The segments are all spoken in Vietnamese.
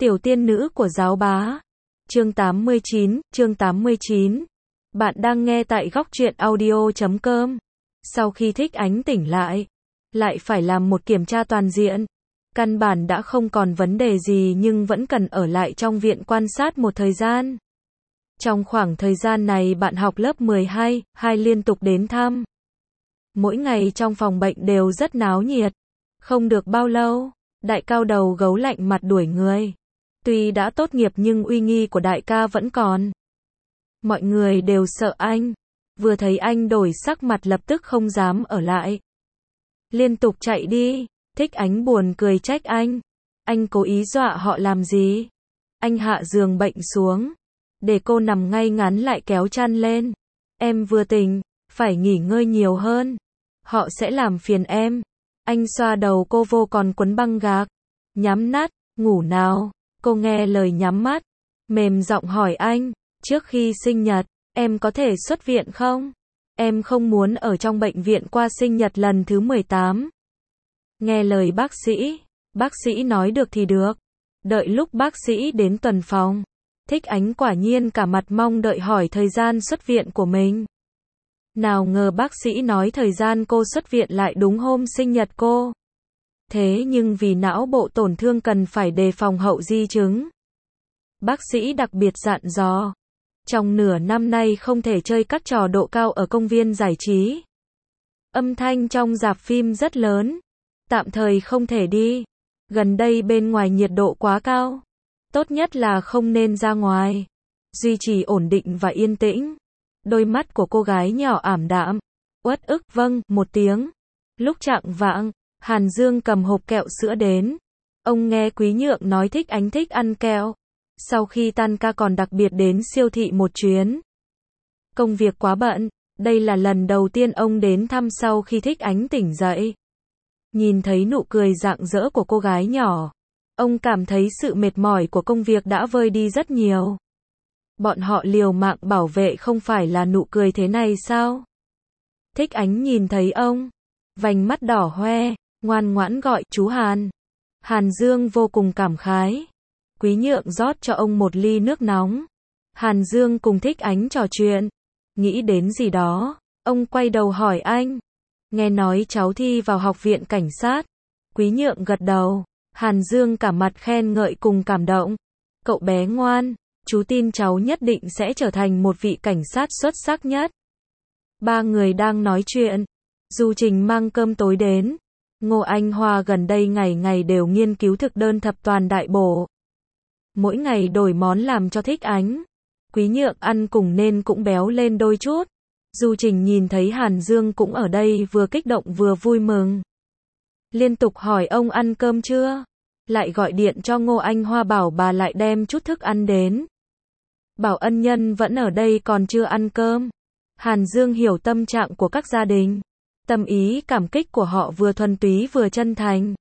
Tiểu tiên nữ của giáo bá. Chương 89. Bạn đang nghe tại góc truyện audio.com. Sau khi Thích Ánh tỉnh lại phải làm một kiểm tra toàn diện. Căn bản đã không còn vấn đề gì nhưng vẫn cần ở lại trong viện quan sát một thời gian. Trong khoảng thời gian này bạn học lớp 12, liên tục đến thăm. Mỗi ngày trong phòng bệnh đều rất náo nhiệt. Không được bao lâu, đại cao đầu gấu lạnh mặt đuổi người. Tuy đã tốt nghiệp nhưng uy nghi của đại ca vẫn còn. Mọi người đều sợ anh. Vừa thấy anh đổi sắc mặt lập tức không dám ở lại. Liên tục chạy đi. Thích Ánh buồn cười trách anh. Anh cố ý dọa họ làm gì? Anh hạ giường bệnh xuống. Để cô nằm ngay ngắn lại kéo chăn lên. Em vừa tỉnh, phải nghỉ ngơi nhiều hơn. Họ sẽ làm phiền em. Anh xoa đầu cô vô còn quấn băng gạc. Nhắm mắt, ngủ nào. Cô nghe lời nhắm mắt. Mềm giọng hỏi anh. Trước khi sinh nhật, em có thể xuất viện không? Em không muốn ở trong bệnh viện qua sinh nhật lần thứ 18. Nghe lời bác sĩ nói được thì được. Đợi lúc bác sĩ đến tuần phòng. Thích Ánh quả nhiên cả mặt mong đợi hỏi thời gian xuất viện của mình. Nào ngờ bác sĩ nói thời gian cô xuất viện lại đúng hôm sinh nhật cô. Thế nhưng vì não bộ tổn thương cần phải đề phòng hậu di chứng. Bác sĩ đặc biệt dặn dò. Trong nửa năm nay không thể chơi các trò độ cao ở công viên giải trí. Âm thanh trong rạp phim rất lớn. Tạm thời không thể đi. Gần đây bên ngoài nhiệt độ quá cao. Tốt nhất là không nên ra ngoài. Duy trì ổn định và yên tĩnh. Đôi mắt của cô gái nhỏ ảm đạm. Uất ức vâng, một tiếng. Lúc chạng vạng, Hàn Dương cầm hộp kẹo sữa đến. Ông nghe Quý Nhượng nói Thích Ánh thích ăn kẹo. Sau khi tan ca còn đặc biệt đến siêu thị một chuyến. Công việc quá bận, đây là lần đầu tiên ông đến thăm sau khi Thích Ánh tỉnh dậy. Nhìn thấy nụ cười rạng rỡ của cô gái nhỏ, ông cảm thấy sự mệt mỏi của công việc đã vơi đi rất nhiều. Bọn họ liều mạng bảo vệ không phải là nụ cười thế này sao? Thích Ánh nhìn thấy ông, vành mắt đỏ hoe, ngoan ngoãn gọi chú Hàn. Hàn Dương vô cùng cảm khái. Quý Nhượng rót cho ông một ly nước nóng. Hàn Dương cùng Thích Ánh trò chuyện. Nghĩ đến gì đó, ông quay đầu hỏi anh. Nghe nói cháu thi vào học viện cảnh sát. Quý Nhượng gật đầu. Hàn Dương cả mặt khen ngợi cùng cảm động. Cậu bé ngoan, chú tin cháu nhất định sẽ trở thành một vị cảnh sát xuất sắc nhất. Ba người đang nói chuyện. Du Trình mang cơm tối đến. Ngô Anh Hoa gần đây ngày ngày đều nghiên cứu thực đơn thập toàn đại bổ. Mỗi ngày đổi món làm cho Thích Ánh. Quý Nhượng ăn cùng nên cũng béo lên đôi chút. Du Trình nhìn thấy Hàn Dương cũng ở đây vừa kích động vừa vui mừng. Liên tục hỏi ông ăn cơm chưa? Lại gọi điện cho Ngô Anh Hoa bảo bà lại đem chút thức ăn đến. Bảo ân nhân vẫn ở đây còn chưa ăn cơm. Hàn Dương hiểu tâm trạng của các gia đình. Tâm ý cảm kích của họ vừa thuần túy vừa chân thành.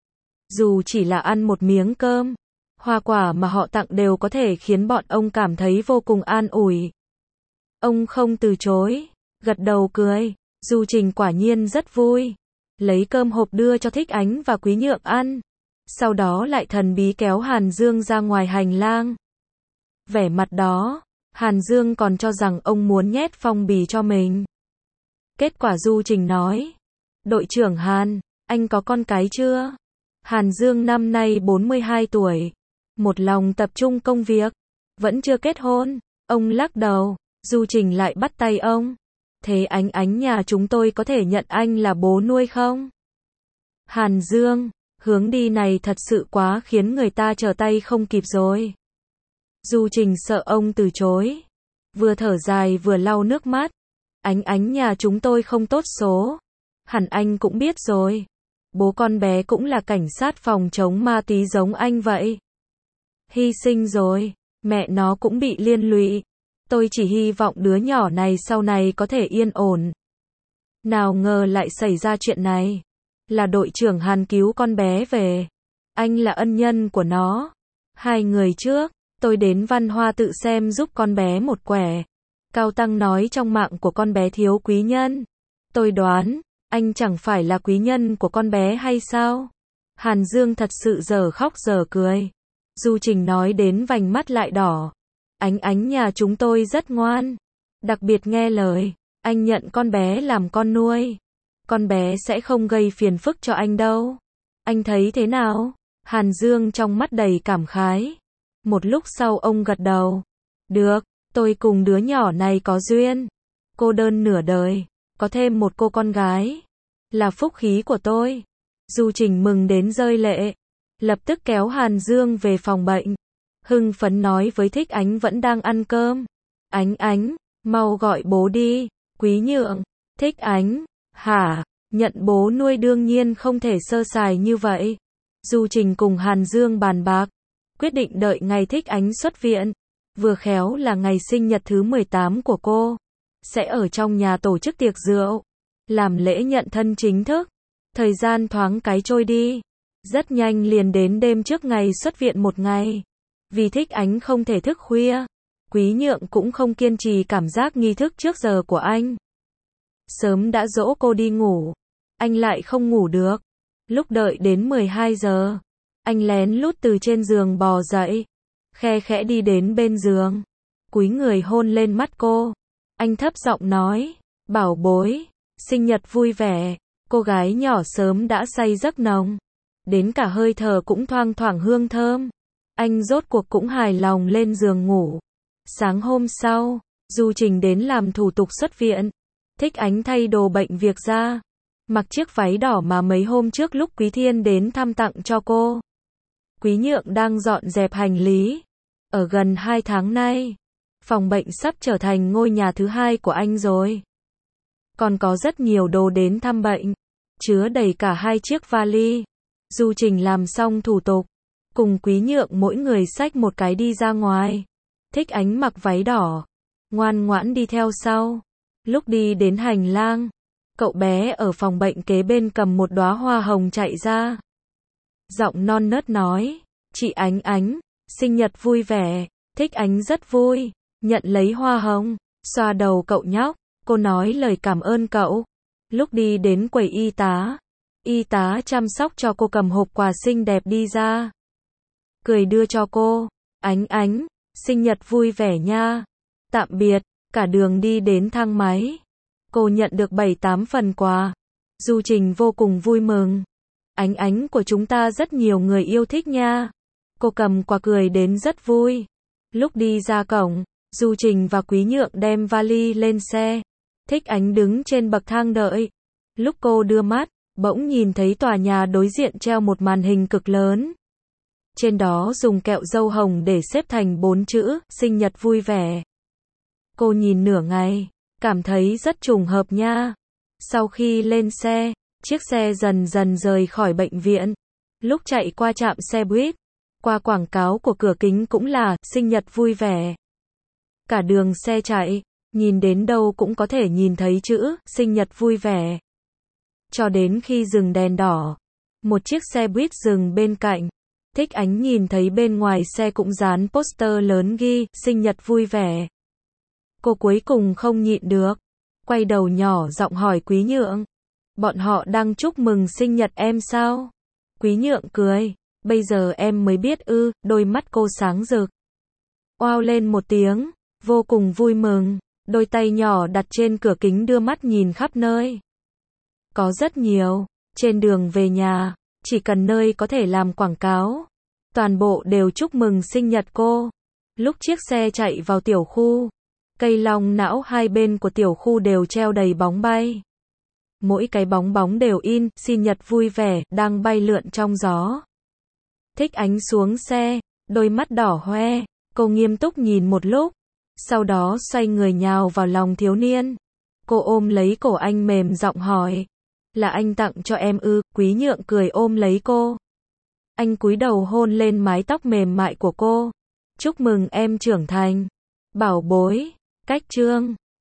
Dù chỉ là ăn một miếng cơm, hoa quả mà họ tặng đều có thể khiến bọn ông cảm thấy vô cùng an ủi. Ông không từ chối, gật đầu cười. Du Trình quả nhiên rất vui. Lấy cơm hộp đưa cho Thích Ánh và Quý Nhượng ăn. Sau đó lại thần bí kéo Hàn Dương ra ngoài hành lang. Vẻ mặt đó, Hàn Dương còn cho rằng ông muốn nhét phong bì cho mình. Kết quả Du Trình nói. Đội trưởng Hàn, anh có con cái chưa? Hàn Dương năm nay 42 tuổi. Một lòng tập trung công việc. Vẫn chưa kết hôn. Ông lắc đầu. Du Trình lại bắt tay ông. Thế Ánh nhà chúng tôi có thể nhận anh là bố nuôi không? Hàn Dương, hướng đi này thật sự quá khiến người ta trở tay không kịp rồi. Du Trình sợ ông từ chối. Vừa thở dài vừa lau nước mắt. Ánh nhà chúng tôi không tốt số. Hẳn anh cũng biết rồi. Bố con bé cũng là cảnh sát phòng chống ma túy giống anh vậy. Hy sinh rồi, mẹ nó cũng bị liên lụy. Tôi chỉ hy vọng đứa nhỏ này sau này có thể yên ổn. Nào ngờ lại xảy ra chuyện này. Là đội trưởng Hàn cứu con bé về. Anh là ân nhân của nó. 2 người trước, tôi đến Văn Hoa tự xem giúp con bé một quẻ. Cao Tăng nói trong mạng của con bé thiếu quý nhân. Tôi đoán, anh chẳng phải là quý nhân của con bé hay sao? Hàn Dương thật sự giờ khóc giờ cười. Du Trình nói đến vành mắt lại đỏ. Ánh Ánh nhà chúng tôi rất ngoan, đặc biệt nghe lời, anh nhận con bé làm con nuôi. Con bé sẽ không gây phiền phức cho anh đâu. Anh thấy thế nào? Hàn Dương trong mắt đầy cảm khái. Một lúc sau ông gật đầu. Được, tôi cùng đứa nhỏ này có duyên. Cô đơn nửa đời, có thêm một cô con gái, là phúc khí của tôi. Du Trình mừng đến rơi lệ, lập tức kéo Hàn Dương về phòng bệnh. Hưng phấn nói với Thích Ánh vẫn đang ăn cơm. Ánh Ánh, mau gọi bố đi. Quý Nhượng, Thích Ánh, hả? Nhận bố nuôi đương nhiên không thể sơ sài như vậy. Du Trình cùng Hàn Dương bàn bạc, quyết định đợi ngày Thích Ánh xuất viện, vừa khéo là ngày sinh nhật thứ 18 của cô, sẽ ở trong nhà tổ chức tiệc rượu, làm lễ nhận thân chính thức. Thời gian thoáng cái trôi đi, rất nhanh liền đến đêm trước ngày xuất viện một ngày. Vì Thích Ánh không thể thức khuya, Quý Nhượng cũng không kiên trì cảm giác nghi thức trước giờ của anh. Sớm đã dỗ cô đi ngủ, anh lại không ngủ được. Lúc đợi đến 12 giờ, anh lén lút từ trên giường bò dậy, khe khẽ đi đến bên giường, cúi người hôn lên mắt cô. Anh thấp giọng nói, bảo bối, sinh nhật vui vẻ. Cô gái nhỏ sớm đã say giấc nồng, đến cả hơi thở cũng thoang thoảng hương thơm. Anh rốt cuộc cũng hài lòng lên giường ngủ. Sáng hôm sau, Du Trình đến làm thủ tục xuất viện. Thích Ánh thay đồ bệnh việc ra, mặc chiếc váy đỏ mà mấy hôm trước lúc Quý Thiên đến thăm tặng cho cô. Quý Nhượng đang dọn dẹp hành lý. Ở gần 2 tháng nay, phòng bệnh sắp trở thành ngôi nhà thứ hai của anh rồi. Còn có rất nhiều đồ đến thăm bệnh, chứa đầy cả 2 chiếc vali. Du Trình làm xong thủ tục, cùng Quý Nhượng mỗi người xách một cái đi ra ngoài. Thích Ánh mặc váy đỏ, ngoan ngoãn đi theo sau. Lúc đi đến hành lang, cậu bé ở phòng bệnh kế bên cầm một đóa hoa hồng chạy ra. Giọng non nớt nói, chị Ánh Ánh, sinh nhật vui vẻ. Thích Ánh rất vui, nhận lấy hoa hồng, xoa đầu cậu nhóc. Cô nói lời cảm ơn cậu. Lúc đi đến quầy y tá chăm sóc cho cô cầm hộp quà xinh đẹp đi ra, cười đưa cho cô. Ánh Ánh, sinh nhật vui vẻ nha. Tạm biệt. Cả đường đi đến thang máy, cô nhận được 7-8 phần quà. Du Trình vô cùng vui mừng. Ánh Ánh của chúng ta rất nhiều người yêu thích nha. Cô cầm quà cười đến rất vui. Lúc đi ra cổng, Du Trình và Quý Nhượng đem vali lên xe. Thích Ánh đứng trên bậc thang đợi. Lúc cô đưa mắt, bỗng nhìn thấy tòa nhà đối diện treo một màn hình cực lớn. Trên đó dùng kẹo dâu hồng để xếp thành 4 chữ, sinh nhật vui vẻ. Cô nhìn nửa ngày, cảm thấy rất trùng hợp nha. Sau khi lên xe, chiếc xe dần dần rời khỏi bệnh viện. Lúc chạy qua trạm xe buýt, qua quảng cáo của cửa kính cũng là sinh nhật vui vẻ. Cả đường xe chạy, nhìn đến đâu cũng có thể nhìn thấy chữ sinh nhật vui vẻ. Cho đến khi dừng đèn đỏ, một chiếc xe buýt dừng bên cạnh. Thích Ánh nhìn thấy bên ngoài xe cũng dán poster lớn ghi sinh nhật vui vẻ. Cô cuối cùng không nhịn được, quay đầu nhỏ giọng hỏi Quý Nhượng, bọn họ đang chúc mừng sinh nhật em sao? Quý Nhượng cười, bây giờ em mới biết ư. Đôi mắt cô sáng rực, oao lên một tiếng, vô cùng vui mừng. Đôi tay nhỏ đặt trên cửa kính đưa mắt nhìn khắp nơi. Có rất nhiều, trên đường về nhà, chỉ cần nơi có thể làm quảng cáo, toàn bộ đều chúc mừng sinh nhật cô. Lúc chiếc xe chạy vào tiểu khu, cây long não hai bên của tiểu khu đều treo đầy bóng bay. Mỗi cái bóng bóng đều in, sinh nhật vui vẻ, đang bay lượn trong gió. Thích Ánh xuống xe, đôi mắt đỏ hoe, cô nghiêm túc nhìn một lúc, sau đó xoay người nhào vào lòng thiếu niên. Cô ôm lấy cổ anh mềm giọng hỏi, là anh tặng cho em ư? Quý Nhượng cười ôm lấy cô. Anh cúi đầu hôn lên mái tóc mềm mại của cô. Chúc mừng em trưởng thành, bảo bối. Cách chương